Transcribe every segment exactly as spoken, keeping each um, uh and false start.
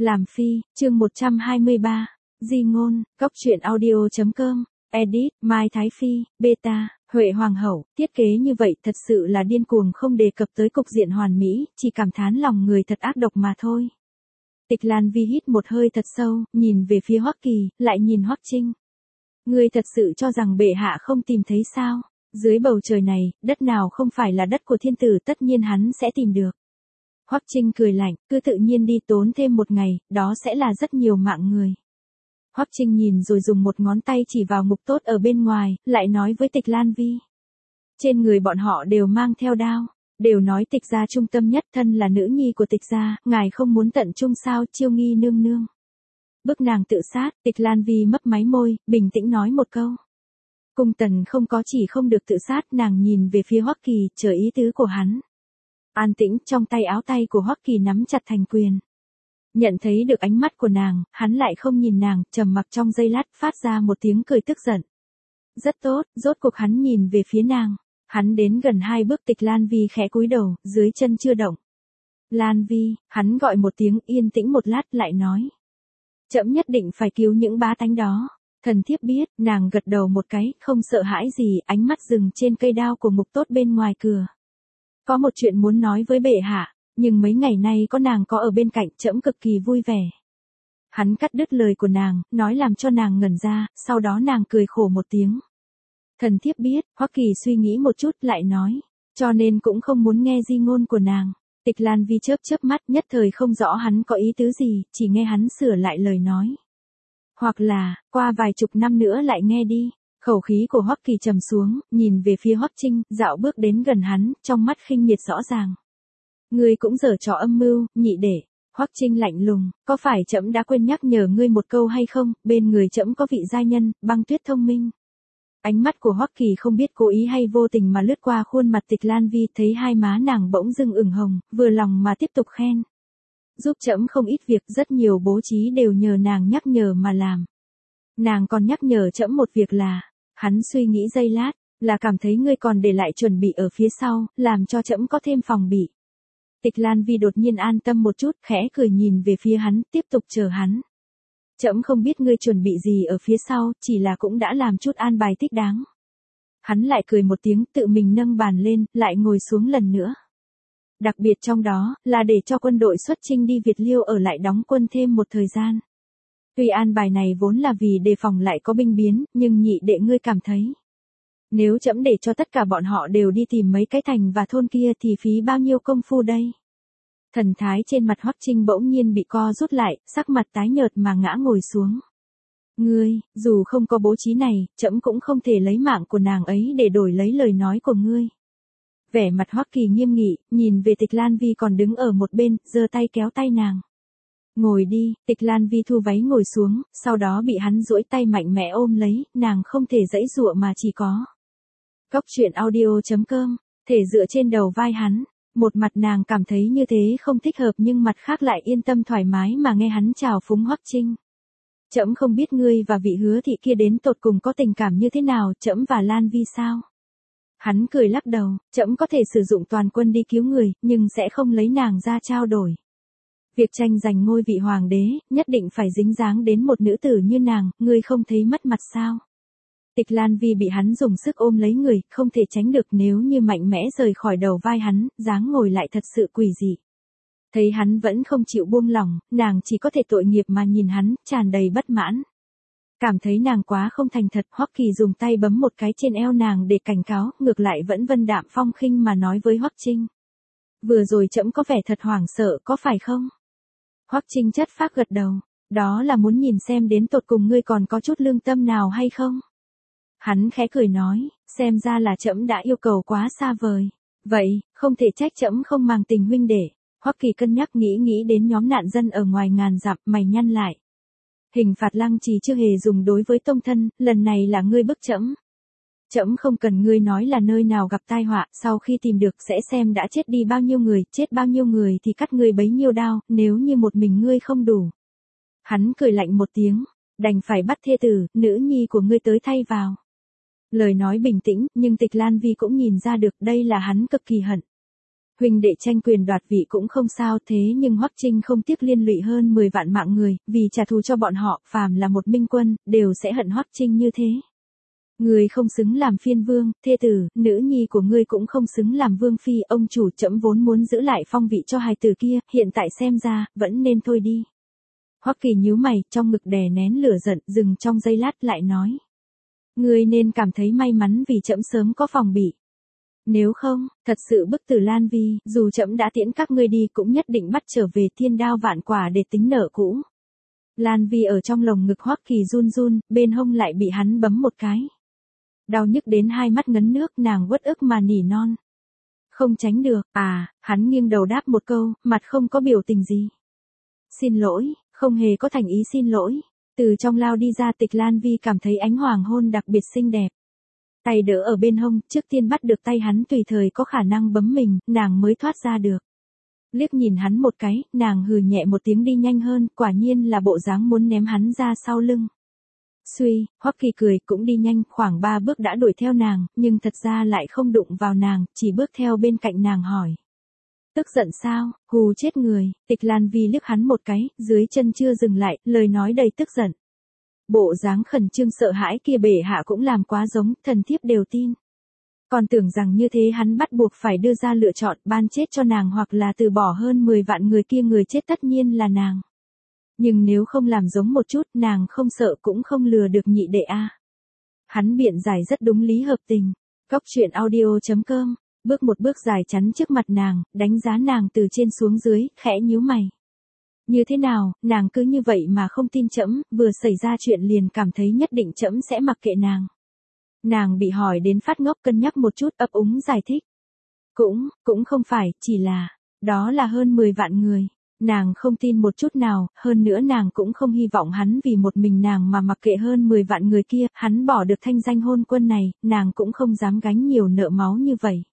Làm phi, chương một trăm hai mươi ba. Di ngôn, Cóc truyện audio chấm com, edit, Mai Thái Phi, beta, Huệ Hoàng hậu, thiết kế như vậy thật sự là điên cuồng, không đề cập tới cục diện hoàn mỹ, chỉ cảm thán lòng người thật ác độc mà thôi. Tịch Lan Vi hít một hơi thật sâu, nhìn về phía Hoắc Kỳ, lại nhìn Hoắc Trinh. Ngươi thật sự cho rằng bệ hạ không tìm thấy sao? Dưới bầu trời này, đất nào không phải là đất của thiên tử, tất nhiên hắn sẽ tìm được. Hoắc Trinh cười lạnh, cứ tự nhiên đi, tốn thêm một ngày, đó sẽ là rất nhiều mạng người. Hoắc Trinh nhìn rồi dùng một ngón tay chỉ vào Mục Tốt ở bên ngoài, lại nói với Tịch Lan Vi. Trên người bọn họ đều mang theo đao, đều nói Tịch gia trung tâm nhất, thân là nữ nhi của Tịch gia, ngài không muốn tận trung sao? Chiêu Nghi nương nương bức nàng tự sát. Tịch Lan Vi mấp máy môi, bình tĩnh nói một câu. Cung tần không có chỉ không được tự sát. Nàng nhìn về phía Hoắc Kỳ, chờ ý tứ của hắn. An tĩnh, trong tay áo tay của Hoắc Kỳ nắm chặt thành quyền. Nhận thấy được ánh mắt của nàng, hắn lại không nhìn nàng, trầm mặc trong giây lát, phát ra một tiếng cười tức giận. Rất tốt, rốt cuộc hắn nhìn về phía nàng. Hắn đến gần hai bước. Tịch Lan Vi khẽ cúi đầu, dưới chân chưa động. Lan Vi, hắn gọi một tiếng, yên tĩnh một lát, lại nói. Trẫm nhất định phải cứu những bá tánh đó. Thần thiếp biết. Nàng gật đầu một cái, không sợ hãi gì, ánh mắt dừng trên cây đao của Mục Tốt bên ngoài cửa. Có một chuyện muốn nói với bệ hạ, nhưng mấy ngày nay có nàng có ở bên cạnh, trẫm cực kỳ vui vẻ. Hắn cắt đứt lời của nàng, nói làm cho nàng ngẩn ra, sau đó nàng cười khổ một tiếng. Thần thiếp biết. Hoắc Kỳ suy nghĩ một chút, lại nói, cho nên cũng không muốn nghe di ngôn của nàng. Tịch Lan Vi chớp chớp mắt, nhất thời không rõ hắn có ý tứ gì, chỉ nghe hắn sửa lại lời nói. Hoặc là, qua vài chục năm nữa lại nghe đi. Khẩu khí của Hoắc Kỳ trầm xuống, nhìn về phía Hoắc Trinh, dạo bước đến gần hắn, trong mắt khinh miệt rõ ràng. Ngươi cũng giở trò âm mưu, nhị đệ. Hoắc Trinh lạnh lùng, có phải trẫm đã quên nhắc nhở ngươi một câu hay không? Bên người trẫm có vị giai nhân, Băng Tuyết thông minh. Ánh mắt của Hoắc Kỳ không biết cố ý hay vô tình mà lướt qua khuôn mặt Tịch Lan Vi, thấy hai má nàng bỗng dưng ửng hồng, vừa lòng mà tiếp tục khen. Giúp trẫm không ít việc, rất nhiều bố trí đều nhờ nàng nhắc nhở mà làm. Nàng còn nhắc nhở trẫm một việc là, hắn suy nghĩ giây lát, là cảm thấy ngươi còn để lại chuẩn bị ở phía sau, làm cho trẫm có thêm phòng bị. Tịch Lan Vi đột nhiên an tâm một chút, khẽ cười nhìn về phía hắn, tiếp tục chờ hắn. Trẫm không biết ngươi chuẩn bị gì ở phía sau, chỉ là cũng đã làm chút an bài thích đáng. Hắn lại cười một tiếng, tự mình nâng bàn lên, lại ngồi xuống lần nữa. Đặc biệt trong đó, là để cho quân đội xuất chinh đi Việt Liêu ở lại đóng quân thêm một thời gian. Tuy an bài này vốn là vì đề phòng lại có binh biến, nhưng nhị đệ ngươi cảm thấy. Nếu trẫm để cho tất cả bọn họ đều đi tìm mấy cái thành và thôn kia thì phí bao nhiêu công phu đây? Thần thái trên mặt Hoắc Trinh bỗng nhiên bị co rút lại, sắc mặt tái nhợt mà ngã ngồi xuống. Ngươi, dù không có bố trí này, trẫm cũng không thể lấy mạng của nàng ấy để đổi lấy lời nói của ngươi. Vẻ mặt Hoắc Kỳ nghiêm nghị, nhìn về Tịch Lan Vi còn đứng ở một bên, giơ tay kéo tay nàng. Ngồi đi. Tịch Lan Vi thu váy ngồi xuống, sau đó bị hắn duỗi tay mạnh mẽ ôm lấy, nàng không thể giãy giụa mà chỉ có. Cóc truyện audio chấm com, thể dựa trên đầu vai hắn. Một mặt nàng cảm thấy như thế không thích hợp, nhưng mặt khác lại yên tâm thoải mái mà nghe hắn chào phúng Hoắc Trinh. Trẫm không biết ngươi và vị Hứa thị kia đến tột cùng có tình cảm như thế nào, trẫm và Lan Vi sao? Hắn cười lắc đầu, trẫm có thể sử dụng toàn quân đi cứu người, nhưng sẽ không lấy nàng ra trao đổi. Việc tranh giành ngôi vị hoàng đế, nhất định phải dính dáng đến một nữ tử như nàng, ngươi không thấy mất mặt sao? Tịch Lan Vi bị hắn dùng sức ôm lấy người, không thể tránh được, nếu như mạnh mẽ rời khỏi đầu vai hắn, dáng ngồi lại thật sự quỷ dị. Thấy hắn vẫn không chịu buông lỏng, nàng chỉ có thể tội nghiệp mà nhìn hắn, tràn đầy bất mãn. Cảm thấy nàng quá không thành thật, Hoắc Kỳ dùng tay bấm một cái trên eo nàng để cảnh cáo, ngược lại vẫn vân đạm phong khinh mà nói với Hoắc Trinh. Vừa rồi trẫm có vẻ thật hoảng sợ, có phải không? Hoắc Trinh chất phác gật đầu, đó là muốn nhìn xem đến tột cùng ngươi còn có chút lương tâm nào hay không? Hắn khẽ cười nói, xem ra là trẫm đã yêu cầu quá xa vời. Vậy, không thể trách trẫm không màng tình huynh đệ. Hoắc Kỳ cân nhắc nghĩ nghĩ đến nhóm nạn dân ở ngoài ngàn dặm, mày nhăn lại. Hình phạt lăng trì chưa hề dùng đối với tông thân, lần này là ngươi bức trẫm. Trẫm không cần ngươi nói là nơi nào gặp tai họa, sau khi tìm được sẽ xem đã chết đi bao nhiêu người, chết bao nhiêu người thì cắt ngươi bấy nhiêu đao, nếu như một mình ngươi không đủ. Hắn cười lạnh một tiếng, đành phải bắt thê tử, nữ nhi của ngươi tới thay vào. Lời nói bình tĩnh, nhưng Tịch Lan Vi cũng nhìn ra được đây là hắn cực kỳ hận. Huynh đệ tranh quyền đoạt vị cũng không sao, thế nhưng Hoắc Trinh không tiếc liên lụy hơn mười vạn mạng người, vì trả thù cho bọn họ, phàm là một minh quân, đều sẽ hận Hoắc Trinh như thế. Ngươi không xứng làm phiên vương, thê tử, nữ nhi của ngươi cũng không xứng làm vương phi, ông chủ trẫm vốn muốn giữ lại phong vị cho hài tử kia, hiện tại xem ra, vẫn nên thôi đi. Hoắc Kỳ nhíu mày, trong ngực đè nén lửa giận, dừng trong giây lát lại nói. Ngươi nên cảm thấy may mắn vì trẫm sớm có phòng bị. Nếu không, thật sự bức tử Lan Vi, dù trẫm đã tiễn các ngươi đi cũng nhất định bắt trở về thiên đao vạn quả để tính nợ cũ. Lan Vi ở trong lồng ngực Hoắc Kỳ run run, bên hông lại bị hắn bấm một cái. Đau nhức đến hai mắt ngấn nước, nàng uất ức mà nỉ non. Không tránh được, à, hắn nghiêng đầu đáp một câu, mặt không có biểu tình gì. Xin lỗi, không hề có thành ý xin lỗi. Từ trong lao đi ra Tịch Lan Vi cảm thấy ánh hoàng hôn đặc biệt xinh đẹp. Tay đỡ ở bên hông, trước tiên bắt được tay hắn tùy thời có khả năng bấm mình, nàng mới thoát ra được. Liếc nhìn hắn một cái, nàng hừ nhẹ một tiếng đi nhanh hơn, quả nhiên là bộ dáng muốn ném hắn ra sau lưng. Suy, Hoắc Kỳ cười, cũng đi nhanh, khoảng ba bước đã đuổi theo nàng, nhưng thật ra lại không đụng vào nàng, chỉ bước theo bên cạnh nàng hỏi. Tức giận sao, hù chết người, Tịch Lan Vi liếc hắn một cái, dưới chân chưa dừng lại, lời nói đầy tức giận. Bộ dáng khẩn trương sợ hãi kia bệ hạ cũng làm quá giống, thần thiếp đều tin. Còn tưởng rằng như thế hắn bắt buộc phải đưa ra lựa chọn, ban chết cho nàng hoặc là từ bỏ hơn mười vạn người kia, người chết tất nhiên là nàng. Nhưng nếu không làm giống một chút, nàng không sợ cũng không lừa được nhị đệ a. Hắn biện giải rất đúng lý hợp tình. Góc truyện audio chấm com, bước một bước dài chắn trước mặt nàng, đánh giá nàng từ trên xuống dưới, khẽ nhíu mày. Như thế nào, nàng cứ như vậy mà không tin trẫm, vừa xảy ra chuyện liền cảm thấy nhất định trẫm sẽ mặc kệ nàng. Nàng bị hỏi đến phát ngốc, cân nhắc một chút, ấp úng giải thích. Cũng, cũng không phải, chỉ là, đó là hơn mười vạn người. Nàng không tin một chút nào, hơn nữa nàng cũng không hy vọng hắn vì một mình nàng mà mặc kệ hơn mười vạn người kia, hắn bỏ được thanh danh hôn quân này, nàng cũng không dám gánh nhiều nợ máu như vậy.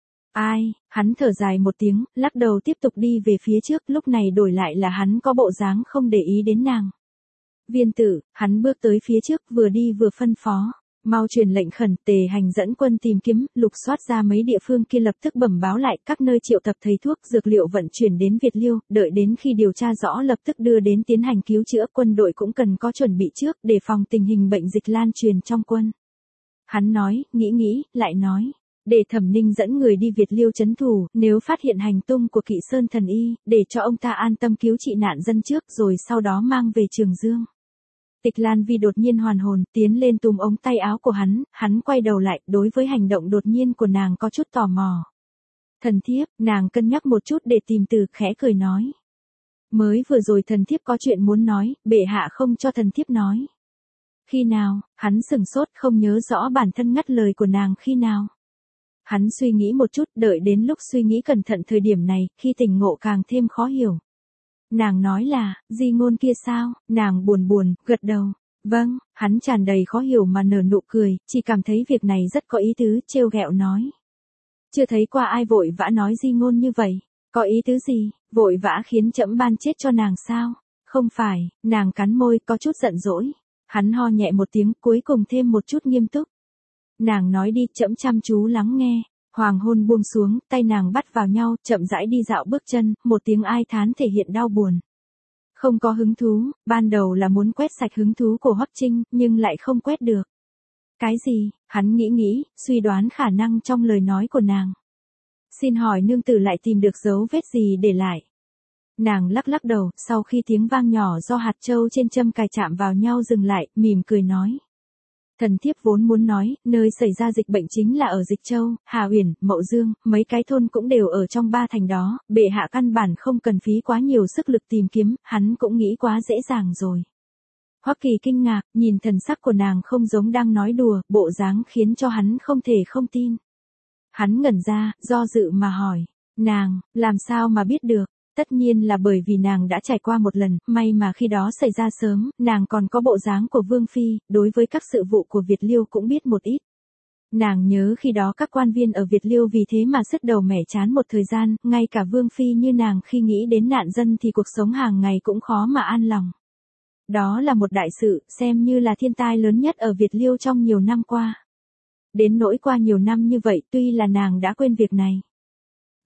Ai, hắn thở dài một tiếng, lắc đầu tiếp tục đi về phía trước, lúc này đổi lại là hắn có bộ dáng không để ý đến nàng. Viên tử, hắn bước tới phía trước, vừa đi vừa phân phó. Mau truyền lệnh khẩn, Tề Hành dẫn quân tìm kiếm, lục soát ra mấy địa phương kia, lập tức bẩm báo lại các nơi triệu tập thầy thuốc dược liệu vận chuyển đến Việt Liêu, đợi đến khi điều tra rõ lập tức đưa đến tiến hành cứu chữa, quân đội cũng cần có chuẩn bị trước, để phòng tình hình bệnh dịch lan truyền trong quân. Hắn nói, nghĩ nghĩ, lại nói, để Thẩm Ninh dẫn người đi Việt Liêu trấn thủ, nếu phát hiện hành tung của Kỵ Sơn thần y, để cho ông ta an tâm cứu trị nạn dân trước rồi sau đó mang về Trường Dương. Tịch Lan Vi đột nhiên hoàn hồn, tiến lên túm ống tay áo của hắn, hắn quay đầu lại, đối với hành động đột nhiên của nàng có chút tò mò. Thần thiếp, nàng cân nhắc một chút để tìm từ, khẽ cười nói. Mới vừa rồi thần thiếp có chuyện muốn nói, bệ hạ không cho thần thiếp nói. Khi nào, hắn sừng sốt không nhớ rõ bản thân ngắt lời của nàng khi nào. Hắn suy nghĩ một chút, đợi đến lúc suy nghĩ cẩn thận thời điểm này, khi tỉnh ngộ càng thêm khó hiểu. Nàng nói là, di ngôn kia sao, nàng buồn buồn, gật đầu. Vâng, hắn tràn đầy khó hiểu mà nở nụ cười, chỉ cảm thấy việc này rất có ý tứ, trêu ghẹo nói. Chưa thấy qua ai vội vã nói di ngôn như vậy, có ý tứ gì, vội vã khiến trẫm ban chết cho nàng sao? Không phải, nàng cắn môi, có chút giận dỗi. Hắn ho nhẹ một tiếng, cuối cùng thêm một chút nghiêm túc. Nàng nói đi, trẫm chăm chú lắng nghe. Hoàng hôn buông xuống, tay nàng bắt vào nhau, chậm rãi đi dạo bước chân, một tiếng ai thán thể hiện đau buồn. Không có hứng thú, ban đầu là muốn quét sạch hứng thú của Hoắc Trinh, nhưng lại không quét được. Cái gì, hắn nghĩ nghĩ, suy đoán khả năng trong lời nói của nàng. Xin hỏi nương tử lại tìm được dấu vết gì để lại? Nàng lắc lắc đầu, sau khi tiếng vang nhỏ do hạt châu trên châm cài chạm vào nhau dừng lại, mỉm cười nói. Thần thiếp vốn muốn nói, nơi xảy ra dịch bệnh chính là ở Dịch Châu, Hà Uyển, Mậu Dương, mấy cái thôn cũng đều ở trong ba thành đó, bệ hạ căn bản không cần phí quá nhiều sức lực tìm kiếm, hắn cũng nghĩ quá dễ dàng rồi. Hoắc Kỳ kinh ngạc, nhìn thần sắc của nàng không giống đang nói đùa, bộ dáng khiến cho hắn không thể không tin. Hắn ngẩn ra, do dự mà hỏi, nàng, làm sao mà biết được? Tất nhiên là bởi vì nàng đã trải qua một lần, may mà khi đó xảy ra sớm, nàng còn có bộ dáng của Vương Phi, đối với các sự vụ của Việt Liêu cũng biết một ít. Nàng nhớ khi đó các quan viên ở Việt Liêu vì thế mà sứt đầu mẻ chán một thời gian, ngay cả Vương Phi như nàng khi nghĩ đến nạn dân thì cuộc sống hàng ngày cũng khó mà an lòng. Đó là một đại sự, xem như là thiên tai lớn nhất ở Việt Liêu trong nhiều năm qua. Đến nỗi qua nhiều năm như vậy tuy là nàng đã quên việc này.